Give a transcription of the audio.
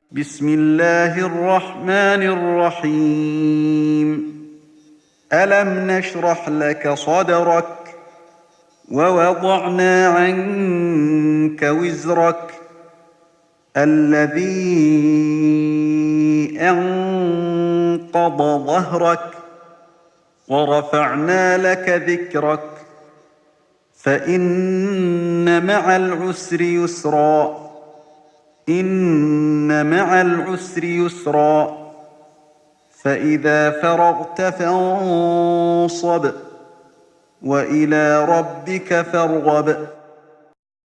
بسم الله الرحمن الرحيم ألم نشرح لك صدرك ووضعنا عنك وزرك الذي أنقض ظهرك ورفعنا لك ذكرك فإن مع العسر يسرا إن مع العسر يسرا فإذا فرغت فانصب وإلى ربك فارغب